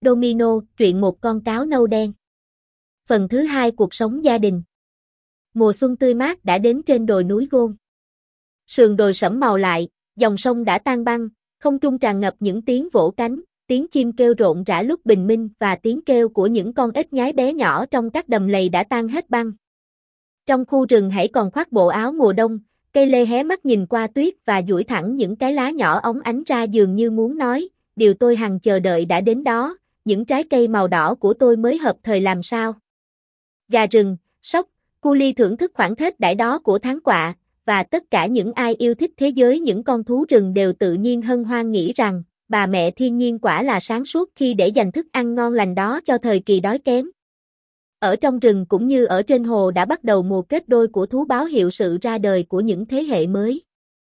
Domino, truyện một con cáo nâu đen. Phần thứ 2 cuộc sống gia đình. Mùa xuân tươi mát đã đến trên đồi núi Gôn. Sườn đồi sẫm màu lại, dòng sông đã tan băng, không trung tràn ngập những tiếng vỗ cánh, tiếng chim kêu rộn rã lúc bình minh và tiếng kêu của những con ếch nhái bé nhỏ trong các đầm lầy đã tan hết băng. Trong khu rừng hãy còn khoác bộ áo mùa đông, cây lê hé mắt nhìn qua tuyết và duỗi thẳng những cái lá nhỏ óng ánh ra dường như muốn nói, điều tôi hằng chờ đợi đã đến đó, những trái cây màu đỏ của tôi mới hợp thời làm sao. Gà rừng, sóc, cu li thưởng thức khoảng thết đãi đó của tháng quạ, và tất cả những ai yêu thích thế giới những con thú rừng đều tự nhiên hân hoan nghĩ rằng, bà mẹ thiên nhiên quả là sáng suốt khi để dành thức ăn ngon lành đó cho thời kỳ đói kém. Ở trong rừng cũng như ở trên hồ đã bắt đầu mùa kết đôi của thú báo hiệu sự ra đời của những thế hệ mới.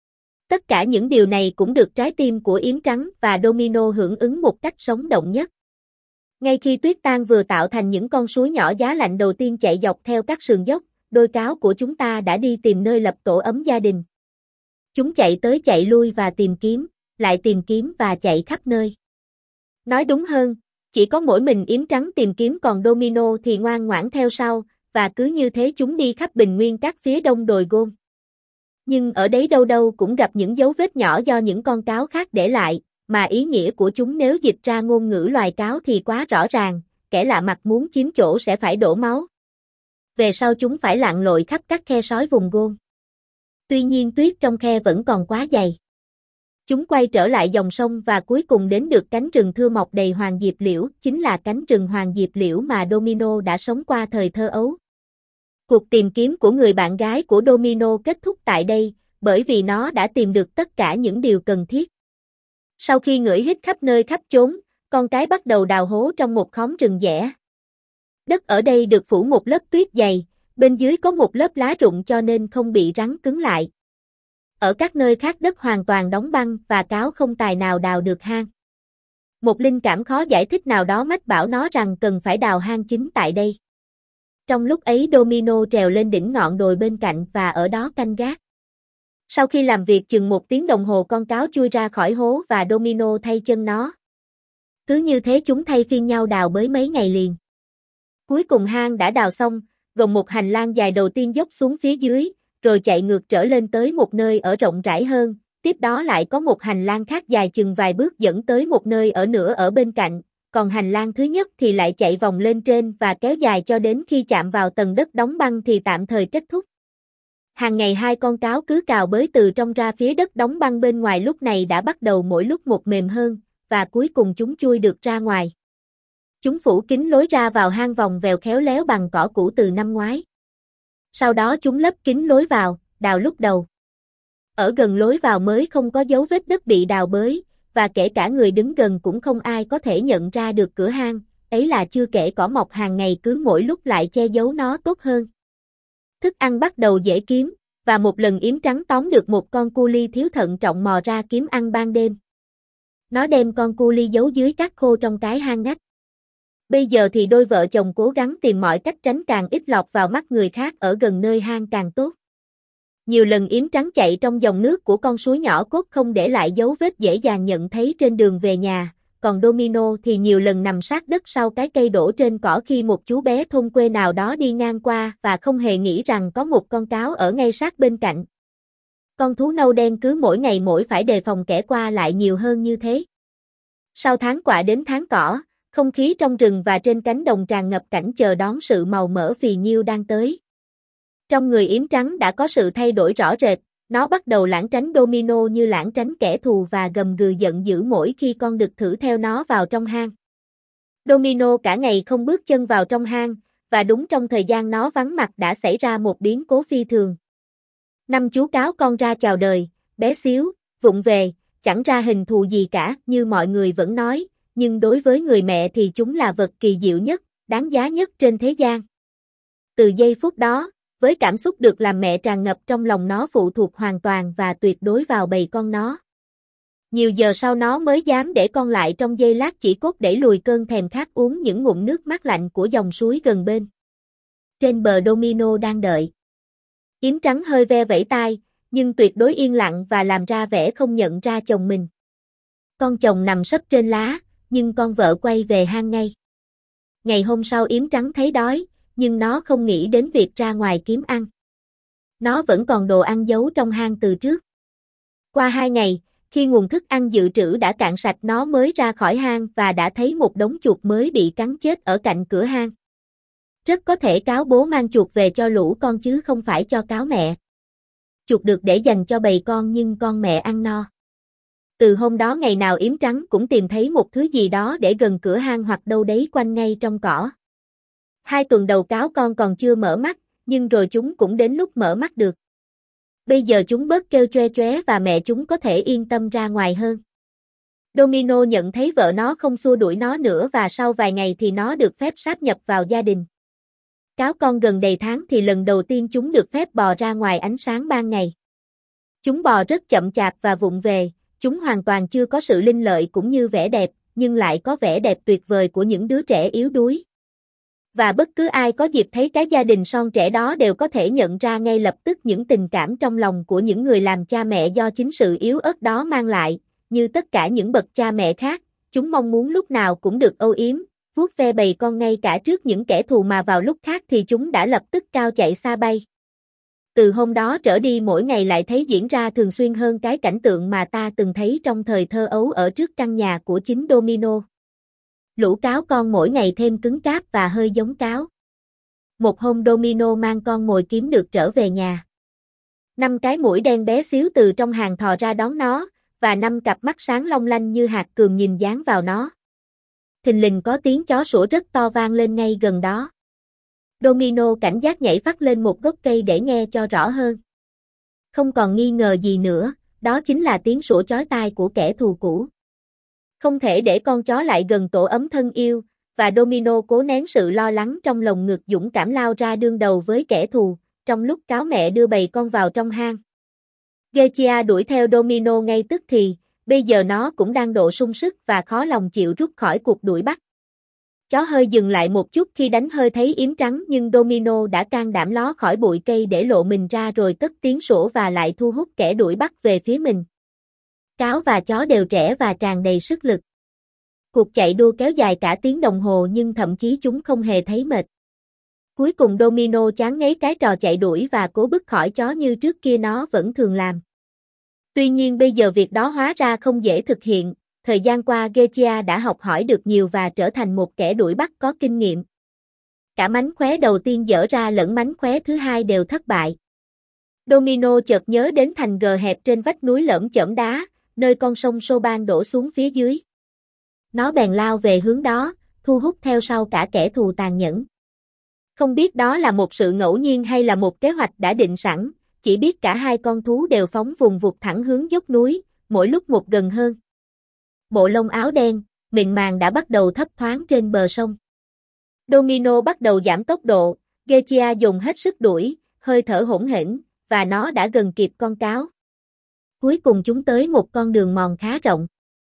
Tất cả những điều này cũng được trái tim của Yếm Trắng và Domino hưởng ứng một cách sống động nhất. Ngay khi tuyết tan vừa tạo thành những con suối nhỏ giá lạnh đầu tiên chạy dọc theo các sườn dốc, đôi cáo của chúng ta đã đi tìm nơi lập tổ ấm gia đình. Chúng chạy tới chạy lui và tìm kiếm, lại tìm kiếm và chạy khắp nơi. Nói đúng hơn, chỉ có mỗi mình Yếm Trắng tìm kiếm còn Domino thì ngoan ngoãn theo sau, và cứ như thế chúng đi khắp bình nguyên các phía đông đồi Gôn. Nhưng ở đấy đâu đâu cũng gặp những dấu vết nhỏ do những con cáo khác để lại, mà ý nghĩa của chúng nếu dịch ra ngôn ngữ loài cáo thì quá rõ ràng, kẻ lạ mặt muốn chiếm chỗ sẽ phải đổ máu. Về sau chúng phải lặn lội khắp các khe sói vùng Gôn. Tuy nhiên tuyết trong khe vẫn còn quá dày. Chúng quay trở lại dòng sông và cuối cùng đến được cánh rừng thưa mọc đầy hoàng diệp liễu, chính là cánh rừng hoàng diệp liễu mà Domino đã sống qua thời thơ ấu. Cuộc tìm kiếm của người bạn gái của Domino kết thúc tại đây, bởi vì nó đã tìm được tất cả những điều cần thiết. Sau khi ngửi hít khắp nơi khắp chốn, con cái bắt đầu đào hố trong một khóm rừng dẻ. Đất ở đây được phủ một lớp tuyết dày, bên dưới có một lớp lá rụng cho nên không bị rắn cứng lại. Ở các nơi khác đất hoàn toàn đóng băng và cáo không tài nào đào được hang. Một linh cảm khó giải thích nào đó mách bảo nó rằng cần phải đào hang chính tại đây. Trong lúc ấy Domino trèo lên đỉnh ngọn đồi bên cạnh và ở đó canh gác. Sau khi làm việc chừng 1 tiếng đồng hồ con cáo chui ra khỏi hố và Domino thay chân nó. Cứ như thế chúng thay phiên nhau đào bới mấy ngày liền. Cuối cùng hang đã đào xong, gồm một hành lang dài đầu tiên dốc xuống phía dưới, rồi chạy ngược trở lên tới một nơi ở rộng rãi hơn, tiếp đó lại có một hành lang khác dài chừng vài bước dẫn tới một nơi ở nữa ở bên cạnh, còn hành lang thứ nhất thì lại chạy vòng lên trên và kéo dài cho đến khi chạm vào tầng đất đóng băng thì tạm thời kết thúc. Hàng ngày hai con cáo cứ cào bới từ trong ra phía đất đóng băng bên ngoài lúc này đã bắt đầu mỗi lúc một mềm hơn, và cuối cùng chúng chui được ra ngoài. Chúng phủ kín lối ra vào hang vòng vèo khéo léo bằng cỏ cũ từ năm ngoái. Sau đó chúng lấp kín lối vào, đào lúc đầu. Ở gần lối vào mới không có dấu vết đất bị đào bới, và kể cả người đứng gần cũng không ai có thể nhận ra được cửa hang, ấy là chưa kể cỏ mọc hàng ngày cứ mỗi lúc lại che giấu nó tốt hơn. Thức ăn bắt đầu dễ kiếm, và một lần Yếm Trắng tóm được một con cu li thiếu thận trọng mò ra kiếm ăn ban đêm. Nó đem con cu li giấu dưới cát khô trong cái hang ngách. Bây giờ thì đôi vợ chồng cố gắng tìm mọi cách tránh càng ít lọt vào mắt người khác ở gần nơi hang càng tốt. Nhiều lần Yếm Trắng chạy trong dòng nước của con suối nhỏ cốt không để lại dấu vết dễ dàng nhận thấy trên đường về nhà, còn Domino thì nhiều lần nằm sát đất sau cái cây đổ trên cỏ khi một chú bé thôn quê nào đó đi ngang qua và không hề nghĩ rằng có một con cáo ở ngay sát bên cạnh. Con thú nâu đen cứ mỗi ngày mỗi phải đề phòng kẻ qua lại nhiều hơn như thế. Sau tháng quạ đến tháng cỏ, không khí trong rừng và trên cánh đồng tràn ngập cảnh chờ đón sự màu mỡ phì nhiêu đang tới. Trong người Yếm Trắng đã có sự thay đổi rõ rệt, nó bắt đầu lảng tránh Domino như lảng tránh kẻ thù và gầm gừ giận dữ mỗi khi con đực thử theo nó vào trong hang. Domino cả ngày không bước chân vào trong hang, và đúng trong thời gian nó vắng mặt đã xảy ra một biến cố phi thường. 5 chú cáo con ra chào đời, bé xíu, vụng về, chẳng ra hình thù gì cả như mọi người vẫn nói, nhưng đối với người mẹ thì chúng là vật kỳ diệu nhất, đáng giá nhất trên thế gian. Từ giây phút đó, với cảm xúc được làm mẹ tràn ngập trong lòng nó phụ thuộc hoàn toàn và tuyệt đối vào bầy con nó. Nhiều giờ sau nó mới dám để con lại trong giây lát chỉ cốt đẩy lùi cơn thèm khát uống những ngụm nước mát lạnh của dòng suối gần bên. Trên bờ Domino đang đợi. Yếm Trắng hơi ve vẫy tai, nhưng tuyệt đối yên lặng và làm ra vẻ không nhận ra chồng mình. Con chồng nằm sấp trên lá, nhưng con vợ quay về hang ngay. Ngày hôm sau yếm trắng thấy đói, nhưng nó không nghĩ đến việc ra ngoài kiếm ăn. Nó vẫn còn đồ ăn giấu trong hang từ trước. Qua 2 ngày, khi nguồn thức ăn dự trữ đã cạn sạch nó mới ra khỏi hang và đã thấy một đống chuột mới bị cắn chết ở cạnh cửa hang. Rất có thể cáo bố mang chuột về cho lũ con chứ không phải cho cáo mẹ. Chuột được để dành cho bầy con nhưng con mẹ ăn no. Từ hôm đó ngày nào yếm trắng cũng tìm thấy một thứ gì đó để gần cửa hang hoặc đâu đấy quanh ngay trong cỏ. 2 tuần đầu cáo con còn chưa mở mắt, nhưng rồi chúng cũng đến lúc mở mắt được. Bây giờ chúng bớt kêu choe choé và mẹ chúng có thể yên tâm ra ngoài hơn. Domino nhận thấy vợ nó không xua đuổi nó nữa và sau vài ngày thì nó được phép sáp nhập vào gia đình. Cáo con gần đầy tháng thì lần đầu tiên chúng được phép bò ra ngoài ánh sáng ban ngày. Chúng bò rất chậm chạp và vụng về, chúng hoàn toàn chưa có sự linh lợi cũng như vẻ đẹp, nhưng lại có vẻ đẹp tuyệt vời của những đứa trẻ yếu đuối. Và bất cứ ai có dịp thấy cái gia đình son trẻ đó đều có thể nhận ra ngay lập tức những tình cảm trong lòng của những người làm cha mẹ do chính sự yếu ớt đó mang lại. Như tất cả những bậc cha mẹ khác, chúng mong muốn lúc nào cũng được âu yếm, vuốt ve bầy con ngay cả trước những kẻ thù mà vào lúc khác thì chúng đã lập tức cao chạy xa bay. Từ hôm đó trở đi mỗi ngày lại thấy diễn ra thường xuyên hơn cái cảnh tượng mà ta từng thấy trong thời thơ ấu ở trước căn nhà của chính Domino. Lũ cáo con mỗi ngày thêm cứng cáp và hơi giống cáo. Một hôm Domino mang con mồi kiếm được trở về nhà. 5 cái mũi đen bé xíu từ trong hàng thò ra đón nó, và 5 cặp mắt sáng long lanh như hạt cườm nhìn dán vào nó. Thình lình có tiếng chó sủa rất to vang lên ngay gần đó. Domino cảnh giác nhảy phắt lên một gốc cây để nghe cho rõ hơn. Không còn nghi ngờ gì nữa, đó chính là tiếng sủa chói tai của kẻ thù cũ. Không thể để con chó lại gần tổ ấm thân yêu, và Domino cố nén sự lo lắng trong lồng ngực dũng cảm lao ra đương đầu với kẻ thù, trong lúc cáo mẹ đưa bầy con vào trong hang. Gechia đuổi theo Domino ngay tức thì, bây giờ nó cũng đang độ sung sức và khó lòng chịu rút khỏi cuộc đuổi bắt. Chó hơi dừng lại một chút khi đánh hơi thấy yếm trắng nhưng Domino đã can đảm ló khỏi bụi cây để lộ mình ra rồi cất tiếng sủa và lại thu hút kẻ đuổi bắt về phía mình. Cáo và chó đều trẻ và tràn đầy sức lực. Cuộc chạy đua kéo dài cả tiếng đồng hồ nhưng thậm chí chúng không hề thấy mệt. Cuối cùng Domino chán ngấy cái trò chạy đuổi và cố bứt khỏi chó như trước kia nó vẫn thường làm. Tuy nhiên bây giờ việc đó hóa ra không dễ thực hiện, thời gian qua Gechia đã học hỏi được nhiều và trở thành một kẻ đuổi bắt có kinh nghiệm. Cả mánh khóe đầu tiên dở ra lẫn mánh khóe thứ hai đều thất bại. Domino chợt nhớ đến thành gờ hẹp trên vách núi lởm chởm đá, nơi con sông Soban đổ xuống phía dưới. Nó bèn lao về hướng đó, thu hút theo sau cả kẻ thù tàn nhẫn. Không biết đó là một sự ngẫu nhiên hay là một kế hoạch đã định sẵn, chỉ biết cả hai con thú đều phóng vùng vụt thẳng hướng dốc núi, mỗi lúc một gần hơn. Bộ lông áo đen, mịn màng đã bắt đầu thấp thoáng trên bờ sông. Domino bắt đầu giảm tốc độ, Gechia dùng hết sức đuổi, hơi thở hỗn hển, và nó đã gần kịp con cáo. Cuối cùng chúng tới một con đường mòn khá rộng.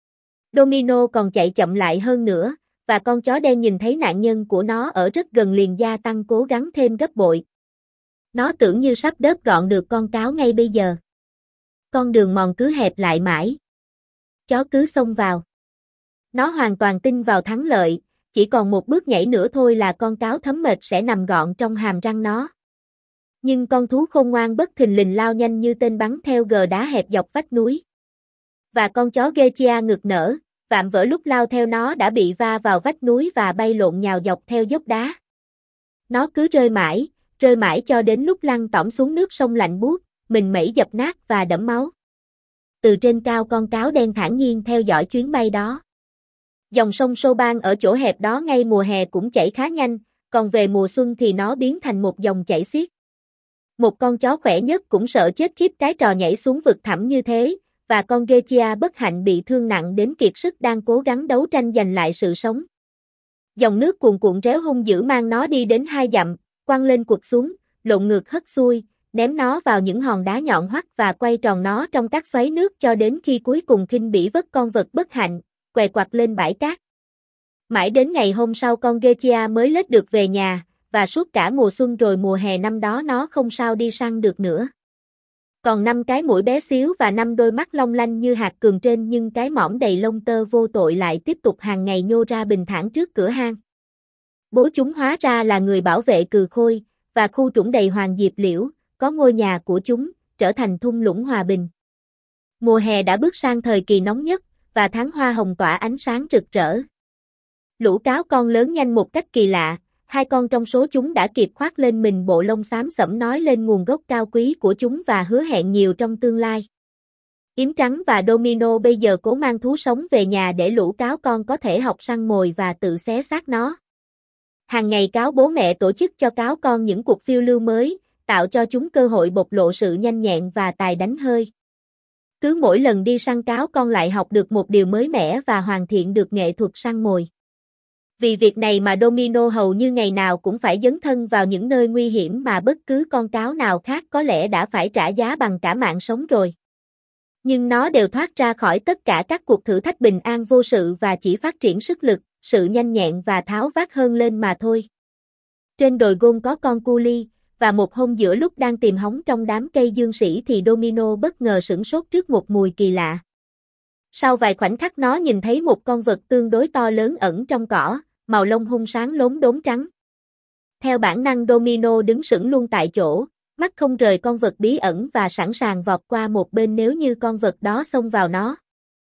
Domino còn chạy chậm lại hơn nữa, và con chó đen nhìn thấy nạn nhân của nó ở rất gần liền gia tăng cố gắng thêm gấp bội. Nó tưởng như sắp đớp gọn được con cáo ngay bây giờ. Con đường mòn cứ hẹp lại mãi. Chó cứ xông vào. Nó hoàn toàn tin vào thắng lợi, chỉ còn một bước nhảy nữa thôi là con cáo thấm mệt sẽ nằm gọn trong hàm răng nó. Nhưng con thú khôn ngoan bất thình lình lao nhanh như tên bắn theo gờ đá hẹp dọc vách núi. Và con chó Gechia ngực nở, vạm vỡ lúc lao theo nó đã bị va vào vách núi và bay lộn nhào dọc theo dốc đá. Nó cứ rơi mãi cho đến lúc lăn tõng xuống nước sông lạnh buốt, mình mẩy dập nát và đẫm máu. Từ trên cao con cáo đen thản nhiên theo dõi chuyến bay đó. Dòng sông Soban ở chỗ hẹp đó ngay mùa hè cũng chảy khá nhanh, còn về mùa xuân thì nó biến thành một dòng chảy xiết. Một con chó khỏe nhất cũng sợ chết khiếp cái trò nhảy xuống vực thẳm như thế, và con Gechia bất hạnh bị thương nặng đến kiệt sức đang cố gắng đấu tranh giành lại sự sống. Dòng nước cuồn cuộn réo hung dữ mang nó đi đến 2 dặm, quăng lên quật xuống, lộn ngược hất xuôi, ném nó vào những hòn đá nhọn hoắt và quay tròn nó trong các xoáy nước cho đến khi cuối cùng khinh bỉ vất con vật bất hạnh, què quặt lên bãi cát. Mãi đến ngày hôm sau con Gechia mới lết được về nhà, và suốt cả mùa xuân rồi mùa hè năm đó nó không sao đi săn được nữa. Còn 5 cái mũi bé xíu và 5 đôi mắt long lanh như hạt cườm trên nhưng cái mõm đầy lông tơ vô tội lại tiếp tục hàng ngày nhô ra bình thản trước cửa hang. Bố chúng hóa ra là người bảo vệ cừ khôi, và khu trũng đầy hoàng diệp liễu, có ngôi nhà của chúng, trở thành thung lũng hòa bình. Mùa hè đã bước sang thời kỳ nóng nhất, và tháng hoa hồng tỏa ánh sáng rực rỡ. Lũ cáo con lớn nhanh một cách kỳ lạ, 2 con trong số chúng đã kịp khoác lên mình bộ lông xám xẩm nói lên nguồn gốc cao quý của chúng và hứa hẹn nhiều trong tương lai. Yếm trắng và Domino bây giờ cố mang thú sống về nhà để lũ cáo con có thể học săn mồi và tự xé xác nó. Hàng ngày cáo bố mẹ tổ chức cho cáo con những cuộc phiêu lưu mới, tạo cho chúng cơ hội bộc lộ sự nhanh nhẹn và tài đánh hơi. Cứ mỗi lần đi săn cáo con lại học được một điều mới mẻ và hoàn thiện được nghệ thuật săn mồi. Vì việc này mà Domino hầu như ngày nào cũng phải dấn thân vào những nơi nguy hiểm mà bất cứ con cáo nào khác có lẽ đã phải trả giá bằng cả mạng sống rồi. Nhưng nó đều thoát ra khỏi tất cả các cuộc thử thách bình an vô sự và chỉ phát triển sức lực, sự nhanh nhẹn và tháo vát hơn lên mà thôi. Trên đồi gôn có con cu li, và một hôm giữa lúc đang tìm hóng trong đám cây dương sỉ thì Domino bất ngờ sửng sốt trước một mùi kỳ lạ. Sau vài khoảnh khắc nó nhìn thấy một con vật tương đối to lớn ẩn trong cỏ, màu lông hung sáng lốm đốm trắng. Theo bản năng Domino đứng sững luôn tại chỗ, mắt không rời con vật bí ẩn và sẵn sàng vọt qua một bên nếu như con vật đó xông vào nó.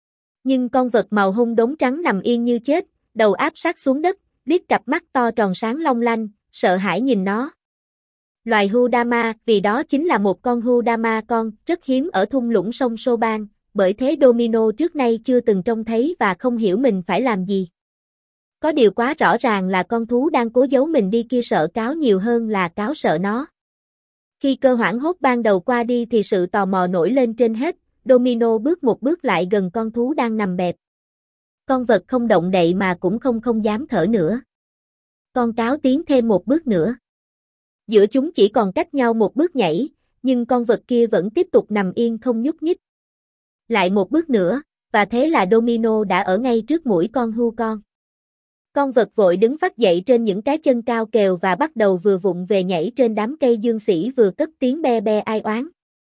Nhưng con vật màu hung đốm trắng nằm yên như chết, đầu áp sát xuống đất, liếc cặp mắt to tròn sáng long lanh, sợ hãi nhìn nó. Loài hưu Dama, vì đó chính là một con hưu Dama con, rất hiếm ở thung lũng sông Soban, bởi thế Domino trước nay chưa từng trông thấy và không hiểu mình phải làm gì. Có điều quá rõ ràng là con thú đang cố giấu mình đi kia sợ cáo nhiều hơn là cáo sợ nó. Khi cơn hoảng hốt ban đầu qua đi thì sự tò mò nổi lên trên hết, Domino bước một bước lại gần con thú đang nằm bẹp. Con vật không động đậy mà cũng không dám thở nữa. Con cáo tiến thêm một bước nữa. Giữa chúng chỉ còn cách nhau một bước nhảy, nhưng con vật kia vẫn tiếp tục nằm yên không nhúc nhích. Lại một bước nữa, và thế là Domino đã ở ngay trước mũi con hươu con. Con vật vội đứng phắt dậy trên những cái chân cao kèo và bắt đầu vừa vụng về nhảy trên đám cây dương sỉ vừa cất tiếng be be ai oán.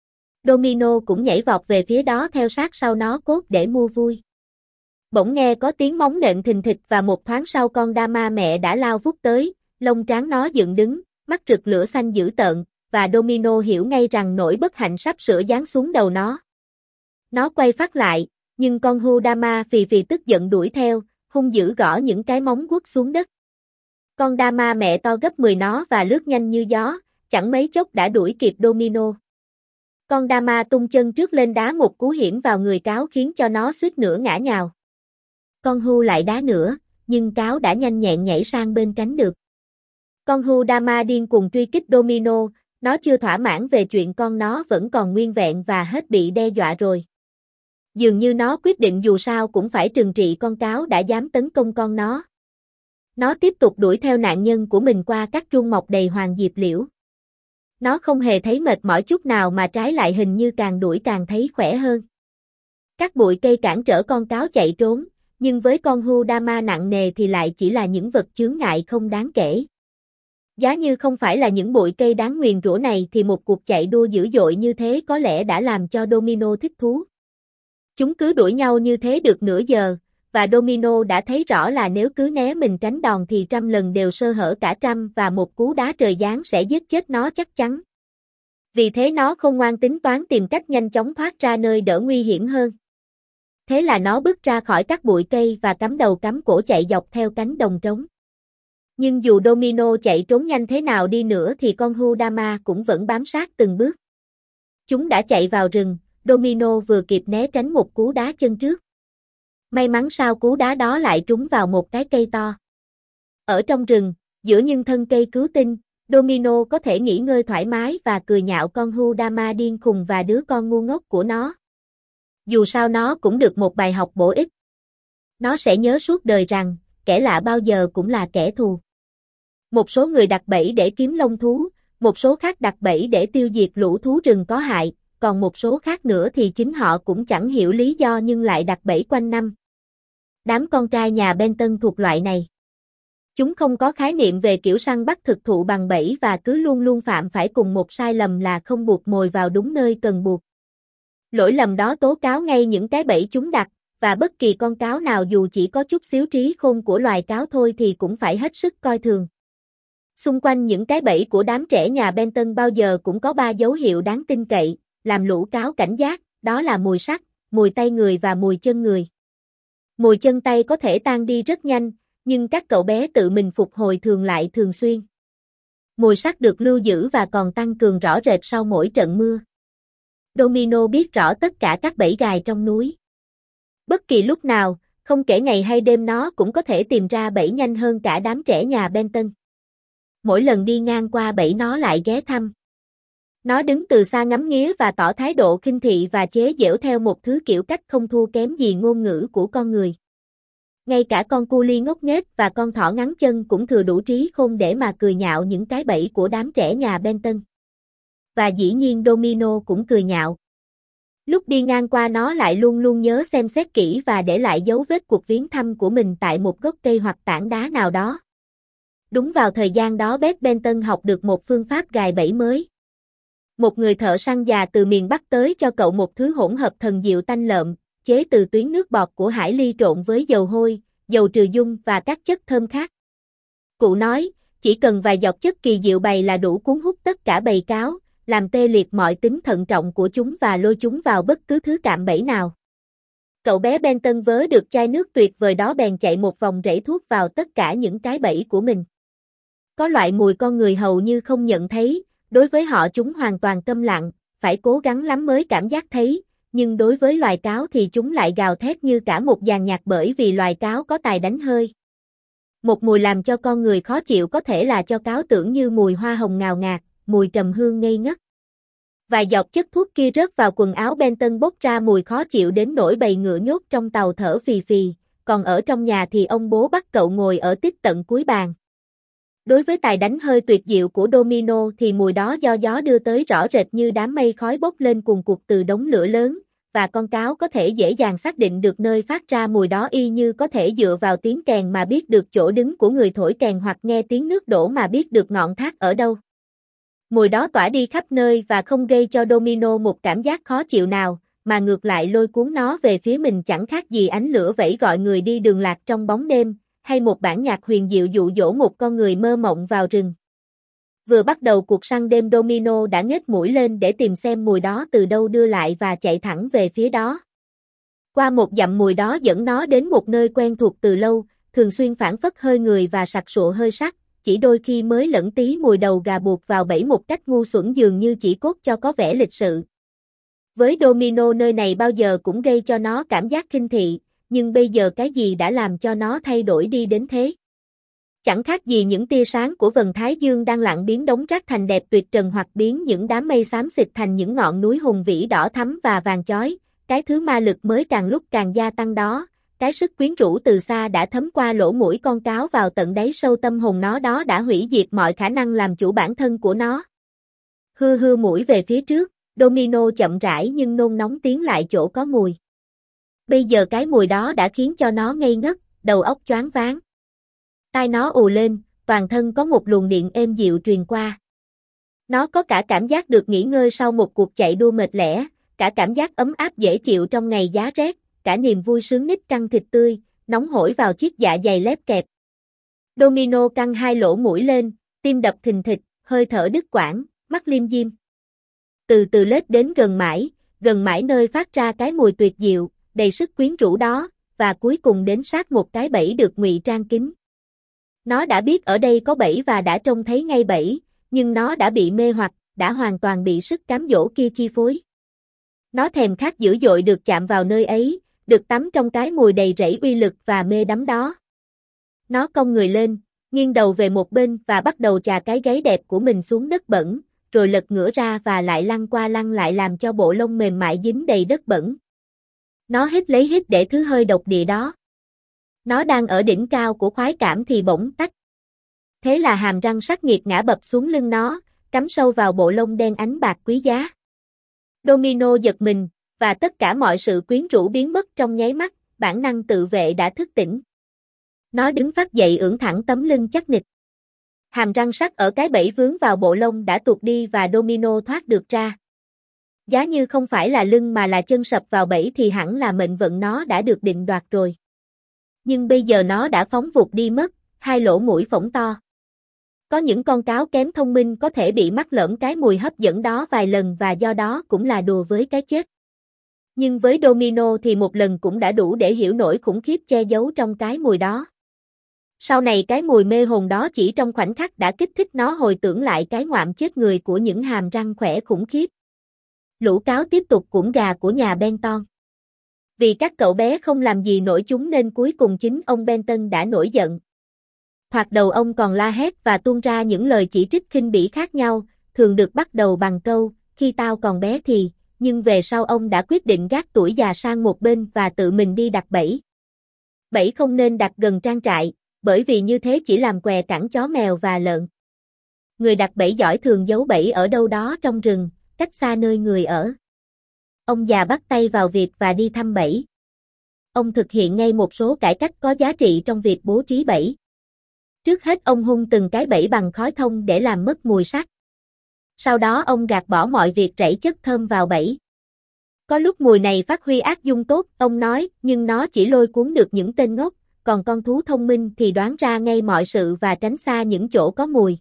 Domino cũng nhảy vọt về phía đó theo sát sau nó cốt để mua vui. Bỗng nghe có tiếng móng nện thình thịch và một thoáng sau con Dama mẹ đã lao vút tới, lông trán nó dựng đứng, mắt rực lửa xanh dữ tợn, và Domino hiểu ngay rằng nỗi bất hạnh sắp sửa giáng xuống đầu nó. Nó quay phát lại, nhưng con hươu Dama phì phì tức giận đuổi theo, hung dữ gõ những cái móng vuốt xuống đất. Con Dama mẹ to gấp 10 nó và lướt nhanh như gió, chẳng mấy chốc đã đuổi kịp Domino. Con Dama tung chân trước lên đá một cú hiểm vào người cáo khiến cho nó suýt nữa ngã nhào. Con hươu lại đá nữa, nhưng cáo đã nhanh nhẹn nhảy sang bên tránh được. Con hươu Dama điên cuồng truy kích Domino, nó chưa thỏa mãn về chuyện con nó vẫn còn nguyên vẹn và hết bị đe dọa rồi. Dường như nó quyết định dù sao cũng phải trừng trị con cáo đã dám tấn công con nó. Nó tiếp tục đuổi theo nạn nhân của mình qua các truông mọc đầy hoàng diệp liễu. Nó không hề thấy mệt mỏi chút nào mà trái lại hình như càng đuổi càng thấy khỏe hơn. Các bụi cây cản trở con cáo chạy trốn, nhưng với con hươu Dama nặng nề thì lại chỉ là những vật chướng ngại không đáng kể. Giá như không phải là những bụi cây đáng nguyền rủa này thì một cuộc chạy đua dữ dội như thế có lẽ đã làm cho Domino thích thú. Chúng cứ đuổi nhau như thế được nửa giờ, và Domino đã thấy rõ là nếu cứ né mình tránh đòn thì trăm lần đều sơ hở cả trăm và một cú đá trời giáng sẽ giết chết nó chắc chắn. Vì thế nó không ngoan tính toán tìm cách nhanh chóng thoát ra nơi đỡ nguy hiểm hơn. Thế là nó bước ra khỏi các bụi cây và cắm đầu cắm cổ chạy dọc theo cánh đồng trống. Nhưng dù Domino chạy trốn nhanh thế nào đi nữa thì con hươu Dama cũng vẫn bám sát từng bước. Chúng đã chạy vào rừng, Domino vừa kịp né tránh một cú đá chân trước. May mắn sao cú đá đó lại trúng vào một cái cây to. Ở trong rừng, giữa những thân cây cứu tinh, Domino có thể nghỉ ngơi thoải mái và cười nhạo con hươu Dama điên khùng và đứa con ngu ngốc của nó. Dù sao nó cũng được một bài học bổ ích. Nó sẽ nhớ suốt đời rằng, kẻ lạ bao giờ cũng là kẻ thù. Một số người đặt bẫy để kiếm lông thú, một số khác đặt bẫy để tiêu diệt lũ thú rừng có hại, còn một số khác nữa thì chính họ cũng chẳng hiểu lý do nhưng lại đặt bẫy quanh năm. Đám con trai nhà Benton thuộc loại này. Chúng không có khái niệm về kiểu săn bắt thực thụ bằng bẫy và cứ luôn luôn phạm phải cùng một sai lầm là không buộc mồi vào đúng nơi cần buộc. Lỗi lầm đó tố cáo ngay những cái bẫy chúng đặt, và bất kỳ con cáo nào dù chỉ có chút xíu trí khôn của loài cáo thôi thì cũng phải hết sức coi thường. Xung quanh những cái bẫy của đám trẻ nhà Benton bao giờ cũng có 3 dấu hiệu đáng tin cậy, làm lũ cáo cảnh giác, đó là mùi sắc, mùi tay người và mùi chân người. Mùi chân tay có thể tan đi rất nhanh, nhưng các cậu bé tự mình phục hồi thường lại thường xuyên. Mùi sắc được lưu giữ và còn tăng cường rõ rệt sau mỗi trận mưa. Domino biết rõ tất cả các bẫy gài trong núi. Bất kỳ lúc nào, không kể ngày hay đêm nó cũng có thể tìm ra bẫy nhanh hơn cả đám trẻ nhà Benton. Mỗi lần đi ngang qua bẫy nó lại ghé thăm. Nó đứng từ xa ngắm nghía và tỏ thái độ khinh thị và chế giễu theo một thứ kiểu cách không thua kém gì ngôn ngữ của con người. Ngay cả con cu li ngốc nghếch và con thỏ ngắn chân cũng thừa đủ trí khôn để mà cười nhạo những cái bẫy của đám trẻ nhà Benton. Và dĩ nhiên Domino cũng cười nhạo. Lúc đi ngang qua nó lại luôn luôn nhớ xem xét kỹ và để lại dấu vết cuộc viếng thăm của mình tại một gốc cây hoặc tảng đá nào đó. Đúng vào thời gian đó Beth Benton học được một phương pháp gài bẫy mới. Một người thợ săn già từ miền Bắc tới cho cậu một thứ hỗn hợp thần diệu tanh lợm, chế từ tuyến nước bọt của hải ly trộn với dầu hôi, dầu trừ dung và các chất thơm khác. Cụ nói, chỉ cần vài giọt chất kỳ diệu bày là đủ cuốn hút tất cả bầy cáo, làm tê liệt mọi tính thận trọng của chúng và lôi chúng vào bất cứ thứ cạm bẫy nào. Cậu bé Benton vớ được chai nước tuyệt vời đó bèn chạy một vòng rẫy thuốc vào tất cả những cái bẫy của mình. Có loại mùi con người hầu như không nhận thấy, đối với họ chúng hoàn toàn câm lặng, phải cố gắng lắm mới cảm giác thấy, nhưng đối với loài cáo thì chúng lại gào thét như cả một dàn nhạc bởi vì loài cáo có tài đánh hơi. Một mùi làm cho con người khó chịu có thể là cho cáo tưởng như mùi hoa hồng ngào ngạt, mùi trầm hương ngây ngất. Vài giọt chất thuốc kia rớt vào quần áo Benton bốc ra mùi khó chịu đến nỗi bầy ngựa nhốt trong tàu thở phì phì, còn ở trong nhà thì ông bố bắt cậu ngồi ở tiếp tận cuối bàn. Đối với tài đánh hơi tuyệt diệu của Domino thì mùi đó do gió đưa tới rõ rệt như đám mây khói bốc lên cuồn cuộn từ đống lửa lớn, và con cáo có thể dễ dàng xác định được nơi phát ra mùi đó y như có thể dựa vào tiếng kèn mà biết được chỗ đứng của người thổi kèn hoặc nghe tiếng nước đổ mà biết được ngọn thác ở đâu. Mùi đó tỏa đi khắp nơi và không gây cho Domino một cảm giác khó chịu nào, mà ngược lại lôi cuốn nó về phía mình chẳng khác gì ánh lửa vẫy gọi người đi đường lạc trong bóng đêm, hay một bản nhạc huyền diệu dụ dỗ một con người mơ mộng vào rừng. Vừa bắt đầu cuộc săn đêm Domino đã nhếch mũi lên để tìm xem mùi đó từ đâu đưa lại và chạy thẳng về phía đó. Qua một dặm mùi đó dẫn nó đến một nơi quen thuộc từ lâu, thường xuyên phảng phất hơi người và sặc sụa hơi sắt, chỉ đôi khi mới lẫn tí mùi đầu gà buộc vào bẫy một cách ngu xuẩn dường như chỉ cốt cho có vẻ lịch sự. Với Domino nơi này bao giờ cũng gây cho nó cảm giác khinh thị, nhưng bây giờ cái gì đã làm cho nó thay đổi đi đến thế? Chẳng khác gì những tia sáng của vầng thái dương đang lặng biến đống rác thành đẹp tuyệt trần hoặc biến những đám mây xám xịt thành những ngọn núi hùng vĩ đỏ thắm và vàng chói, cái thứ ma lực mới càng lúc càng gia tăng đó, cái sức quyến rũ từ xa đã thấm qua lỗ mũi con cáo vào tận đáy sâu tâm hồn nó đó đã hủy diệt mọi khả năng làm chủ bản thân của nó. Hưa hưa mũi về phía trước, Domino chậm rãi nhưng nôn nóng tiến lại chỗ có mùi. Bây giờ cái mùi đó đã khiến cho nó ngây ngất, đầu óc choáng váng. Tai nó ù lên, toàn thân có một luồng điện êm dịu truyền qua. Nó có cả cảm giác được nghỉ ngơi sau một cuộc chạy đua mệt lẻ, cả cảm giác ấm áp dễ chịu trong ngày giá rét, cả niềm vui sướng nít căng thịt tươi, nóng hổi vào chiếc dạ dày lép kẹp. Domino căng hai lỗ mũi lên, tim đập thình thịch, hơi thở đứt quãng, mắt liêm diêm. Từ từ lết đến gần mãi nơi phát ra cái mùi tuyệt diệu, đầy sức quyến rũ đó, và cuối cùng đến sát một cái bẫy được ngụy trang kín. Nó đã biết ở đây có bẫy và đã trông thấy ngay bẫy, nhưng nó đã bị mê hoặc, đã hoàn toàn bị sức cám dỗ kia chi phối. Nó thèm khát dữ dội được chạm vào nơi ấy, được tắm trong cái mùi đầy rẫy uy lực và mê đắm đó. Nó cong người lên, nghiêng đầu về một bên và bắt đầu chà cái gáy đẹp của mình xuống đất bẩn, rồi lật ngửa ra và lại lăn qua lăn lại làm cho bộ lông mềm mại dính đầy đất bẩn. Nó hít lấy hít để thứ hơi độc địa đó. Nó đang ở đỉnh cao của khoái cảm thì bỗng tách. Thế là hàm răng sắc nghiệt ngã bập xuống lưng nó, cắm sâu vào bộ lông đen ánh bạc quý giá. Domino giật mình, và tất cả mọi sự quyến rũ biến mất trong nháy mắt, bản năng tự vệ đã thức tỉnh. Nó đứng phắt dậy ưỡn thẳng tấm lưng chắc nịch. Hàm răng sắc ở cái bẫy vướng vào bộ lông đã tuột đi và Domino thoát được ra. Giá như không phải là lưng mà là chân sập vào bẫy thì hẳn là mệnh vận nó đã được định đoạt rồi. Nhưng bây giờ nó đã phóng vụt đi mất, hai lỗ mũi phổng to. Có những con cáo kém thông minh có thể bị mắc lỡm cái mùi hấp dẫn đó vài lần và do đó cũng là đùa với cái chết. Nhưng với Domino thì một lần cũng đã đủ để hiểu nỗi khủng khiếp che giấu trong cái mùi đó. Sau này cái mùi mê hồn đó chỉ trong khoảnh khắc đã kích thích nó hồi tưởng lại cái ngoạm chết người của những hàm răng khỏe khủng khiếp. Lũ cáo tiếp tục cuỗng gà của nhà Benton. Vì các cậu bé không làm gì nổi chúng nên cuối cùng chính ông Benton đã nổi giận. Thoạt đầu ông còn la hét và tuôn ra những lời chỉ trích khinh bỉ khác nhau, thường được bắt đầu bằng câu, khi tao còn bé thì, nhưng về sau ông đã quyết định gác tuổi già sang một bên và tự mình đi đặt bẫy. Bẫy không nên đặt gần trang trại, bởi vì như thế chỉ làm què cẳng chó mèo và lợn. Người đặt bẫy giỏi thường giấu bẫy ở đâu đó trong rừng, cách xa nơi người ở. Ông già bắt tay vào việc và đi thăm bẫy. Ông thực hiện ngay một số cải cách có giá trị trong việc bố trí bẫy. Trước hết ông hun từng cái bẫy bằng khói thông để làm mất mùi sắc. Sau đó ông gạt bỏ mọi việc rảy chất thơm vào bẫy. Có lúc mùi này phát huy ác dung tốt, ông nói, nhưng nó chỉ lôi cuốn được những tên ngốc, còn con thú thông minh thì đoán ra ngay mọi sự và tránh xa những chỗ có mùi.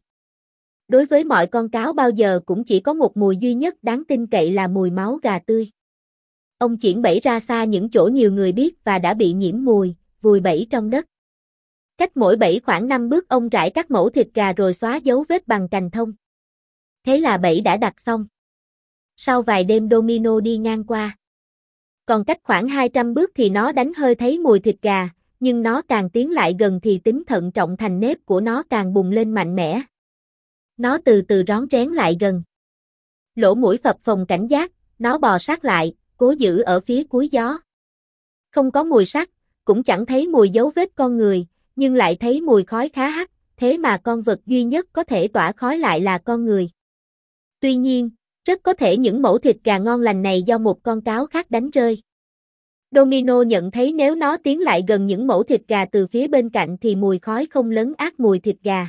Đối với mọi con cáo bao giờ cũng chỉ có một mùi duy nhất đáng tin cậy là mùi máu gà tươi. Ông chuyển bẫy ra xa những chỗ nhiều người biết và đã bị nhiễm mùi, vùi bẫy trong đất. Cách mỗi bẫy khoảng 5 bước ông rải các mẩu thịt gà rồi xóa dấu vết bằng cành thông. Thế là bẫy đã đặt xong. Sau vài đêm Domino đi ngang qua. Còn cách khoảng 200 bước thì nó đánh hơi thấy mùi thịt gà, nhưng nó càng tiến lại gần thì tính thận trọng thành nếp của nó càng bùng lên mạnh mẽ. Nó từ từ rón rén lại gần. Lỗ mũi phập phồng cảnh giác, nó bò sát lại, cố giữ ở phía cuối gió. Không có mùi sắt, cũng chẳng thấy mùi dấu vết con người, nhưng lại thấy mùi khói khá hắc, thế mà con vật duy nhất có thể tỏa khói lại là con người. Tuy nhiên, rất có thể những mẩu thịt gà ngon lành này do một con cáo khác đánh rơi. Domino nhận thấy nếu nó tiến lại gần những mẩu thịt gà từ phía bên cạnh thì mùi khói không lấn át mùi thịt gà.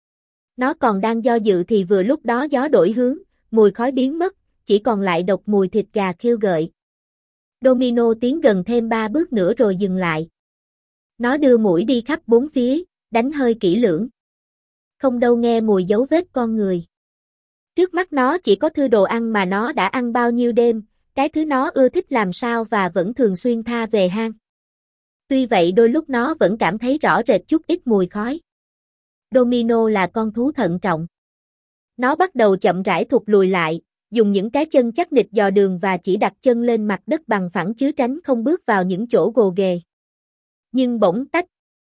Nó còn đang do dự thì vừa lúc đó gió đổi hướng, mùi khói biến mất, chỉ còn lại độc mùi thịt gà khiêu gợi. Domino tiến gần thêm 3 bước nữa rồi dừng lại. Nó đưa mũi đi khắp bốn phía, đánh hơi kỹ lưỡng. Không đâu nghe mùi dấu vết con người. Trước mắt nó chỉ có thứ đồ ăn mà nó đã ăn bao nhiêu đêm, cái thứ nó ưa thích làm sao và vẫn thường xuyên tha về hang. Tuy vậy đôi lúc nó vẫn cảm thấy rõ rệt chút ít mùi khói. Domino là con thú thận trọng. Nó bắt đầu chậm rãi thụt lùi lại, dùng những cái chân chắc nịch dò đường và chỉ đặt chân lên mặt đất bằng phẳng chứ tránh không bước vào những chỗ gồ ghề. Nhưng bỗng tách.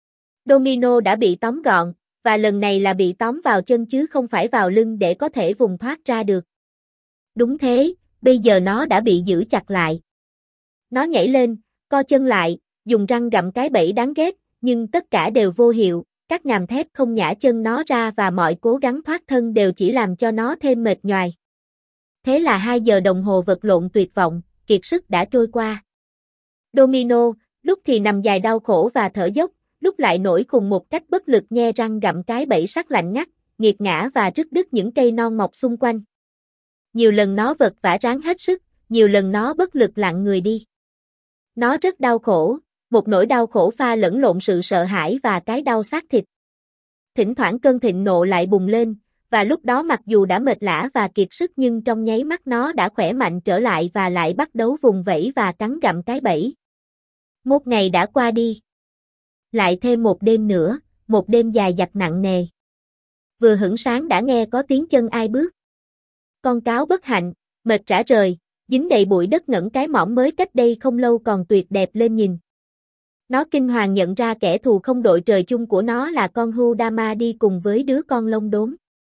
Domino đã bị tóm gọn, và lần này là bị tóm vào chân chứ không phải vào lưng để có thể vùng thoát ra được. Đúng thế, bây giờ nó đã bị giữ chặt lại. Nó nhảy lên, co chân lại, dùng răng gặm cái bẫy đáng ghét, nhưng tất cả đều vô hiệu, các ngàm thép không nhả chân nó ra và mọi cố gắng thoát thân đều chỉ làm cho nó thêm mệt nhoài. Thế là 2 giờ đồng hồ vật lộn tuyệt vọng, kiệt sức đã trôi qua. Domino, lúc thì nằm dài đau khổ và thở dốc, lúc lại nổi khùng một cách bất lực nhe răng gặm cái bẫy sắt lạnh ngắt, nghiệt ngã và rứt đứt những cây non mọc xung quanh. Nhiều lần nó vật vã ráng hết sức, nhiều lần nó bất lực lặng người đi. Nó rất đau khổ, một nỗi đau khổ pha lẫn lộn sự sợ hãi và cái đau xác thịt. Thỉnh thoảng cơn thịnh nộ lại bùng lên, và lúc đó mặc dù đã mệt lả và kiệt sức nhưng trong nháy mắt nó đã khỏe mạnh trở lại và lại bắt đầu vùng vẫy và cắn gặm cái bẫy. Một ngày đã qua đi. Lại thêm một đêm nữa, một đêm dài dặt nặng nề. Vừa hửng sáng đã nghe có tiếng chân ai bước. Con cáo bất hạnh, mệt rã rời, dính đầy bụi đất ngẩng cái mỏm mới cách đây không lâu còn tuyệt đẹp lên nhìn. Nó kinh hoàng nhận ra kẻ thù không đội trời chung của nó là con hươu Dama đi cùng với đứa con lông đốm.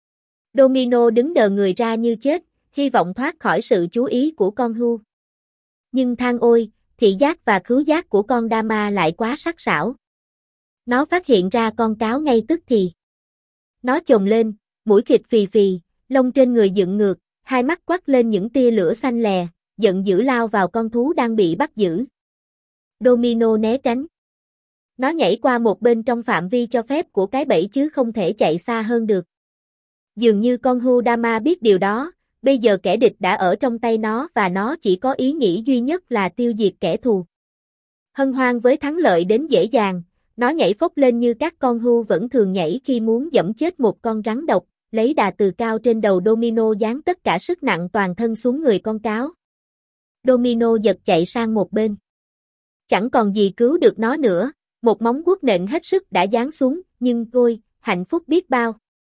Domino đứng đờ người ra như chết, hy vọng thoát khỏi sự chú ý của con hươu. Nhưng than ôi, thị giác và khứu giác của con Dama lại quá sắc sảo. Nó phát hiện ra con cáo ngay tức thì. Nó chồm lên, mũi khịt phì phì, lông trên người dựng ngược, hai mắt quắc lên những tia lửa xanh lè, giận dữ lao vào con thú đang bị bắt giữ. Domino né tránh. Nó nhảy qua một bên trong phạm vi cho phép của cái bẫy chứ không thể chạy xa hơn được. Dường như con Hudama biết điều đó, bây giờ kẻ địch đã ở trong tay nó và nó chỉ có ý nghĩ duy nhất là tiêu diệt kẻ thù. Hân hoan với thắng lợi đến dễ dàng, nó nhảy phốc lên như các con hươu vẫn thường nhảy khi muốn giẫm chết một con rắn độc, lấy đà từ cao trên đầu Domino giáng tất cả sức nặng toàn thân xuống người con cáo. Domino giật chạy sang một bên. Chẳng còn gì cứu được nó nữa, một móng vuốt nện hết sức đã giáng xuống, nhưng ôi, hạnh phúc biết bao.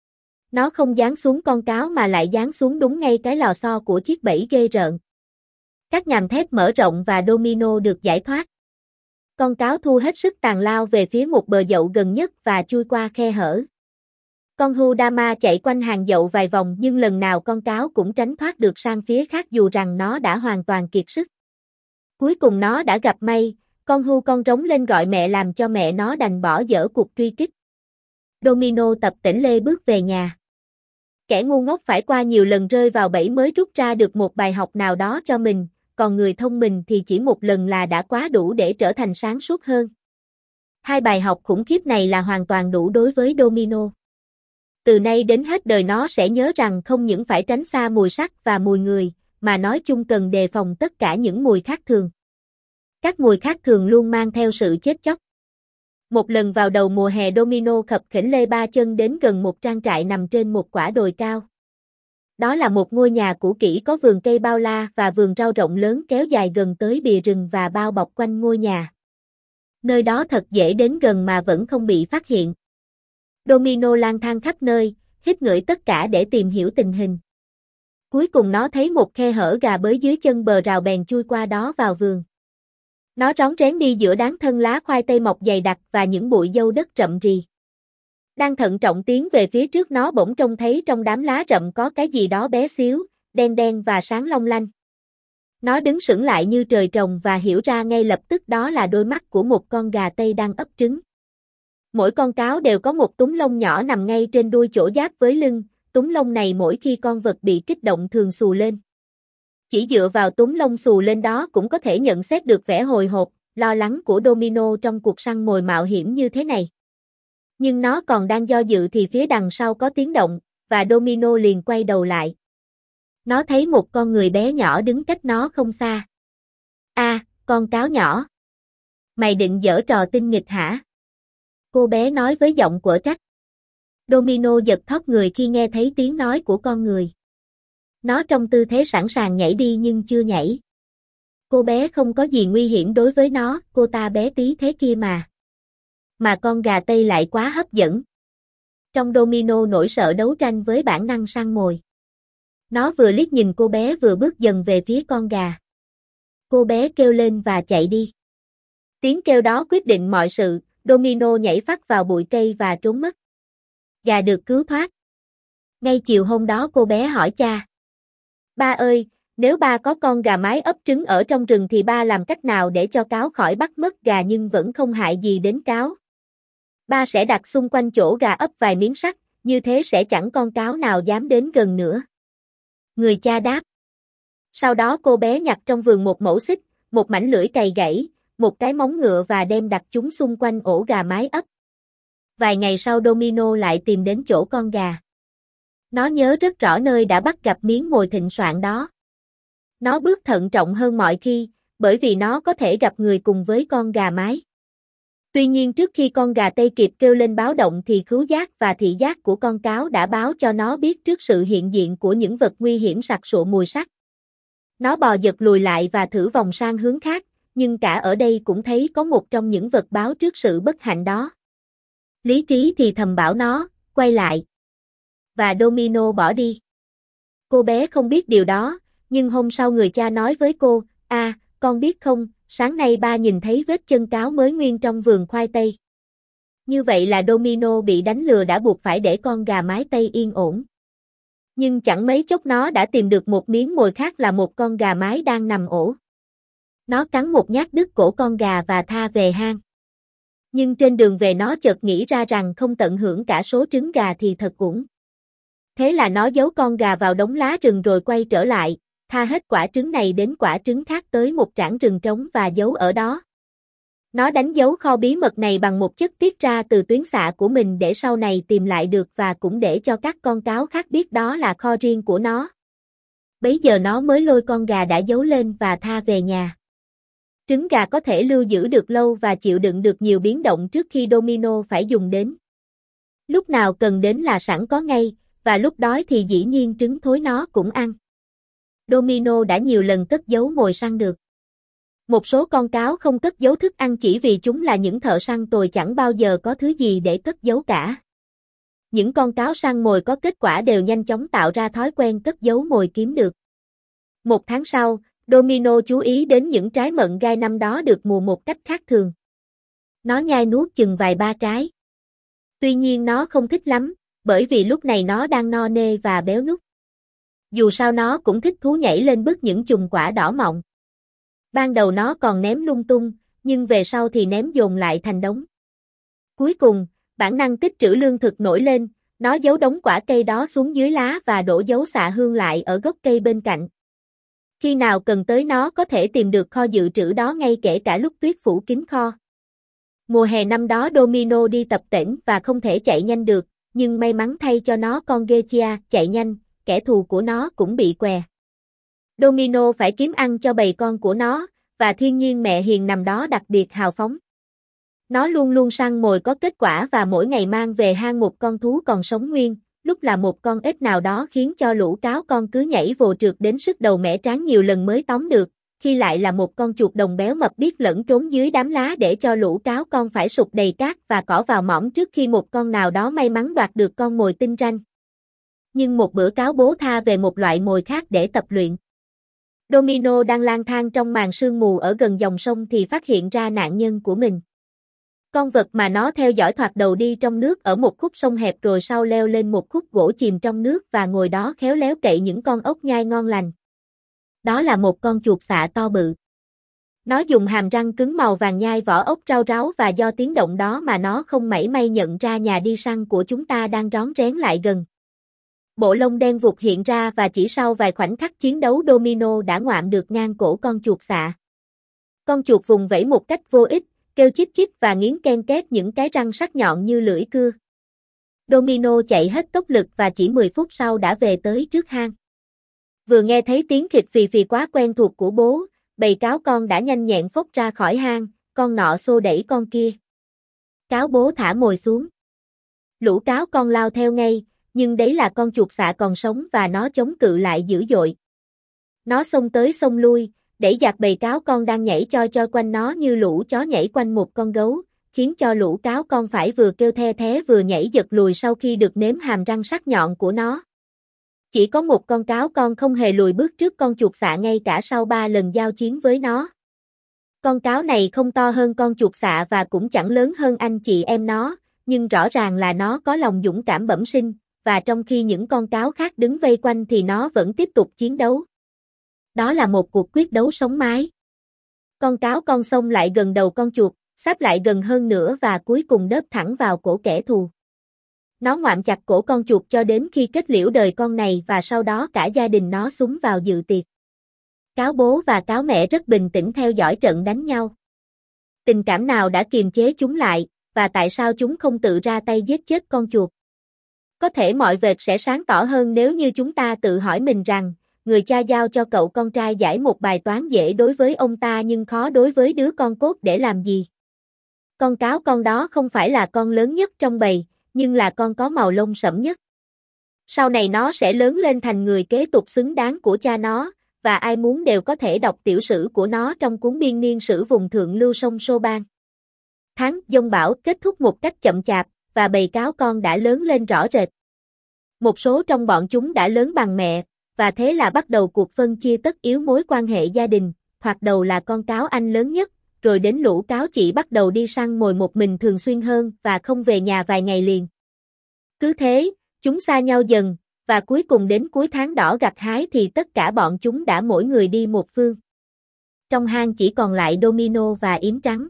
Nó không giáng xuống con cáo mà lại giáng xuống đúng ngay cái lò xo của chiếc bẫy ghê rợn. Các nhàm thép mở rộng và Domino được giải thoát. Con cáo thu hết sức tàn lao về phía một bờ dậu gần nhất và chui qua khe hở. Con Hudama chạy quanh hàng dậu vài vòng nhưng lần nào con cáo cũng tránh thoát được sang phía khác dù rằng nó đã hoàn toàn kiệt sức. Cuối cùng nó đã gặp may, con rống lên gọi mẹ làm cho mẹ nó đành bỏ dở cuộc truy kích. Domino tập tễnh lê bước về nhà. Kẻ ngu ngốc phải qua nhiều lần rơi vào bẫy mới rút ra được một bài học nào đó cho mình, còn người thông minh thì chỉ một lần là đã quá đủ để trở thành sáng suốt hơn. Hai bài học khủng khiếp này là hoàn toàn đủ đối với Domino. Từ nay đến hết đời nó sẽ nhớ rằng không những phải tránh xa mùi sắc và mùi người, mà nói chung cần đề phòng tất cả những mùi khác thường. Các mùi khác thường luôn mang theo sự chết chóc. Một lần vào đầu mùa hè Domino khập khểnh lê ba chân đến gần một trang trại nằm trên một quả đồi cao. Đó là một ngôi nhà cũ kỹ có vườn cây bao la và vườn rau rộng lớn kéo dài gần tới bìa rừng và bao bọc quanh ngôi nhà. Nơi đó thật dễ đến gần mà vẫn không bị phát hiện. Domino lang thang khắp nơi, hít ngửi tất cả để tìm hiểu tình hình. Cuối cùng nó thấy một khe hở gà bới dưới chân bờ rào bèn chui qua đó vào vườn. Nó rón rén đi giữa đám thân lá khoai tây mọc dày đặc và những bụi dâu đất rậm rì. Đang thận trọng tiến về phía trước nó bỗng trông thấy trong đám lá rậm có cái gì đó bé xíu, đen đen và sáng long lanh. Nó đứng sững lại như trời trồng và hiểu ra ngay lập tức đó là đôi mắt của một con gà tây đang ấp trứng. Mỗi con cáo đều có một túm lông nhỏ nằm ngay trên đuôi chỗ giáp với lưng, túm lông này mỗi khi con vật bị kích động thường xù lên. Chỉ dựa vào túm lông xù lên đó cũng có thể nhận xét được vẻ hồi hộp, lo lắng của Domino trong cuộc săn mồi mạo hiểm như thế này. Nhưng nó còn đang do dự thì phía đằng sau có tiếng động, và Domino liền quay đầu lại. Nó thấy một con người bé nhỏ đứng cách nó không xa. Con cáo nhỏ. Mày định giở trò tinh nghịch hả? Cô bé nói với giọng quở trách. Domino giật thót người khi nghe thấy tiếng nói của con người. Nó trong tư thế sẵn sàng nhảy đi nhưng chưa nhảy. Cô bé không có gì nguy hiểm đối với nó, cô ta bé tí thế kia mà. Mà con gà tây lại quá hấp dẫn. Trong Domino nỗi sợ đấu tranh với bản năng săn mồi. Nó vừa liếc nhìn cô bé vừa bước dần về phía con gà. Cô bé kêu lên và chạy đi. Tiếng kêu đó quyết định mọi sự, Domino nhảy phắt vào bụi cây và trốn mất. Gà được cứu thoát. Ngay chiều hôm đó cô bé hỏi cha. Ba ơi, nếu ba có con gà mái ấp trứng ở trong rừng thì ba làm cách nào để cho cáo khỏi bắt mất gà nhưng vẫn không hại gì đến cáo? Ba sẽ đặt xung quanh chỗ gà ấp vài miếng sắt, như thế sẽ chẳng con cáo nào dám đến gần nữa. Người cha đáp. Sau đó cô bé nhặt trong vườn một mẩu xích, một mảnh lưỡi cày gãy, một cái móng ngựa và đem đặt chúng xung quanh ổ gà mái ấp. Vài ngày sau Domino lại tìm đến chỗ con gà. Nó nhớ rất rõ nơi đã bắt gặp miếng mồi thịnh soạn đó. Nó bước thận trọng hơn mọi khi, bởi vì nó có thể gặp người cùng với con gà mái. Tuy nhiên trước khi con gà tây kịp kêu lên báo động thì khứu giác và thị giác của con cáo đã báo cho nó biết trước sự hiện diện của những vật nguy hiểm sặc sụa mùi sắc. Nó bò giật lùi lại và thử vòng sang hướng khác, nhưng cả ở đây cũng thấy có một trong những vật báo trước sự bất hạnh đó. Lý trí thì thầm bảo nó, quay lại. Và Domino bỏ đi. Cô bé không biết điều đó, nhưng hôm sau người cha nói với cô, con biết không, sáng nay ba nhìn thấy vết chân cáo mới nguyên trong vườn khoai tây. Như vậy là Domino bị đánh lừa đã buộc phải để con gà mái tây yên ổn. Nhưng chẳng mấy chốc nó đã tìm được một miếng mồi khác là một con gà mái đang nằm ổ. Nó cắn một nhát đứt cổ con gà và tha về hang. Nhưng trên đường về nó chợt nghĩ ra rằng không tận hưởng cả số trứng gà thì thật uổng. Thế là nó giấu con gà vào đống lá rừng rồi quay trở lại, tha hết quả trứng này đến quả trứng khác tới một trảng rừng trống và giấu ở đó. Nó đánh dấu kho bí mật này bằng một chất tiết ra từ tuyến xạ của mình để sau này tìm lại được và cũng để cho các con cáo khác biết đó là kho riêng của nó. Bấy giờ nó mới lôi con gà đã giấu lên và tha về nhà. Trứng gà có thể lưu giữ được lâu và chịu đựng được nhiều biến động trước khi Domino phải dùng đến. Lúc nào cần đến là sẵn có ngay, và lúc đói thì dĩ nhiên trứng thối nó cũng ăn. Domino đã nhiều lần cất giấu mồi săn được. Một số con cáo không cất giấu thức ăn chỉ vì chúng là những thợ săn tồi chẳng bao giờ có thứ gì để cất giấu cả. Những con cáo săn mồi có kết quả đều nhanh chóng tạo ra thói quen cất giấu mồi kiếm được. Một tháng sau, Domino chú ý đến những trái mận gai năm đó được mùa một cách khác thường. Nó nhai nuốt chừng vài ba trái. Tuy nhiên nó không thích lắm, bởi vì lúc này nó đang no nê và béo núc. Dù sao nó cũng thích thú nhảy lên bứt những chùm quả đỏ mọng. Ban đầu nó còn ném lung tung, nhưng về sau thì ném dồn lại thành đống. Cuối cùng, bản năng tích trữ lương thực nổi lên, nó giấu đống quả cây đó xuống dưới lá và đổ dấu xạ hương lại ở gốc cây bên cạnh. Khi nào cần tới nó có thể tìm được kho dự trữ đó ngay kể cả lúc tuyết phủ kín kho. Mùa hè năm đó Domino đi tập tễnh và không thể chạy nhanh được, nhưng may mắn thay cho nó con Getia chạy nhanh, kẻ thù của nó cũng bị què. Domino phải kiếm ăn cho bầy con của nó, và thiên nhiên mẹ hiền nằm đó đặc biệt hào phóng. Nó luôn luôn săn mồi có kết quả và mỗi ngày mang về hang một con thú còn sống nguyên, lúc là một con ếch nào đó khiến cho lũ cáo con cứ nhảy vồ trượt đến sức đầu mẻ trán nhiều lần mới tóm được, khi lại là một con chuột đồng béo mập biết lẫn trốn dưới đám lá để cho lũ cáo con phải sụp đầy cát và cỏ vào mõm trước khi một con nào đó may mắn đoạt được con mồi tinh ranh. Nhưng một bữa cáo bố tha về một loại mồi khác để tập luyện. Domino đang lang thang trong màn sương mù ở gần dòng sông thì phát hiện ra nạn nhân của mình. Con vật mà nó theo dõi thoạt đầu đi trong nước ở một khúc sông hẹp rồi sau leo lên một khúc gỗ chìm trong nước và ngồi đó khéo léo cậy những con ốc nhai ngon lành. Đó là một con chuột xạ to bự. Nó dùng hàm răng cứng màu vàng nhai vỏ ốc rau ráu và do tiếng động đó mà nó không mảy may nhận ra nhà đi săn của chúng ta đang rón rén lại gần. Bộ lông đen vụt hiện ra và chỉ sau vài khoảnh khắc chiến đấu Domino đã ngoạm được ngang cổ con chuột xạ. Con chuột vùng vẫy một cách vô ích, kêu chít chít và nghiến ken két những cái răng sắc nhọn như lưỡi cưa. Domino chạy hết tốc lực và chỉ 10 phút sau đã về tới trước hang. Vừa nghe thấy tiếng khịt phì phì quá quen thuộc của bố, bầy cáo con đã nhanh nhẹn phốc ra khỏi hang, con nọ xô đẩy con kia. Cáo bố thả mồi xuống. Lũ cáo con lao theo ngay, nhưng đấy là con chuột xạ còn sống và nó chống cự lại dữ dội. Nó xông tới xông lui, đẩy giạt bầy cáo con đang nhảy choi quanh nó như lũ chó nhảy quanh một con gấu, khiến cho lũ cáo con phải vừa kêu the thé vừa nhảy giật lùi sau khi được nếm hàm răng sắc nhọn của nó. Chỉ có một con cáo con không hề lùi bước trước con chuột xạ ngay cả sau 3 lần giao chiến với nó. Con cáo này không to hơn con chuột xạ và cũng chẳng lớn hơn anh chị em nó, nhưng rõ ràng là nó có lòng dũng cảm bẩm sinh, và trong khi những con cáo khác đứng vây quanh thì nó vẫn tiếp tục chiến đấu. Đó là một cuộc quyết đấu sống mái. Con cáo con xông lại gần đầu con chuột, sáp lại gần hơn nữa và cuối cùng đớp thẳng vào cổ kẻ thù. Nó ngoạm chặt cổ con chuột cho đến khi kết liễu đời con này và sau đó cả gia đình nó xúm vào dự tiệc. Cáo bố và cáo mẹ rất bình tĩnh theo dõi trận đánh nhau. Tình cảm nào đã kiềm chế chúng lại, và tại sao chúng không tự ra tay giết chết con chuột? Có thể mọi vệt sẽ sáng tỏ hơn nếu như chúng ta tự hỏi mình rằng, người cha giao cho cậu con trai giải một bài toán dễ đối với ông ta nhưng khó đối với đứa con cốt để làm gì? Con cáo con đó không phải là con lớn nhất trong bầy, nhưng là con có màu lông sẫm nhất. Sau này nó sẽ lớn lên thành người kế tục xứng đáng của cha nó, và ai muốn đều có thể đọc tiểu sử của nó trong cuốn biên niên sử vùng thượng lưu sông Soban. Tháng giông bão kết thúc một cách chậm chạp, và bầy cáo con đã lớn lên rõ rệt. Một số trong bọn chúng đã lớn bằng mẹ, và thế là bắt đầu cuộc phân chia tất yếu mối quan hệ gia đình, thoạt đầu là con cáo anh lớn nhất, rồi đến lũ cáo chị bắt đầu đi săn mồi một mình thường xuyên hơn và không về nhà vài ngày liền. Cứ thế, chúng xa nhau dần, và cuối cùng đến cuối tháng đỏ gặt hái thì tất cả bọn chúng đã mỗi người đi một phương. Trong hang chỉ còn lại Domino và yếm trắng.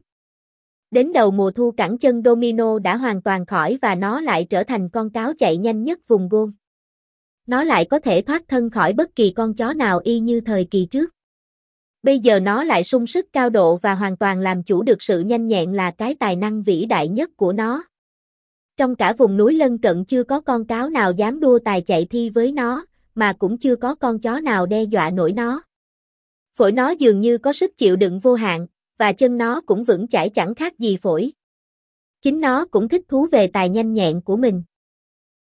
Đến đầu mùa thu cẳng chân Domino đã hoàn toàn khỏi và nó lại trở thành con cáo chạy nhanh nhất vùng Gôn. Nó lại có thể thoát thân khỏi bất kỳ con chó nào y như thời kỳ trước. Bây giờ nó lại sung sức cao độ và hoàn toàn làm chủ được sự nhanh nhẹn là cái tài năng vĩ đại nhất của nó. Trong cả vùng núi lân cận chưa có con cáo nào dám đua tài chạy thi với nó, mà cũng chưa có con chó nào đe dọa nổi nó. Phổi nó dường như có sức chịu đựng vô hạn, và chân nó cũng vững chãi chẳng khác gì phổi. Chính nó cũng thích thú về tài nhanh nhẹn của mình.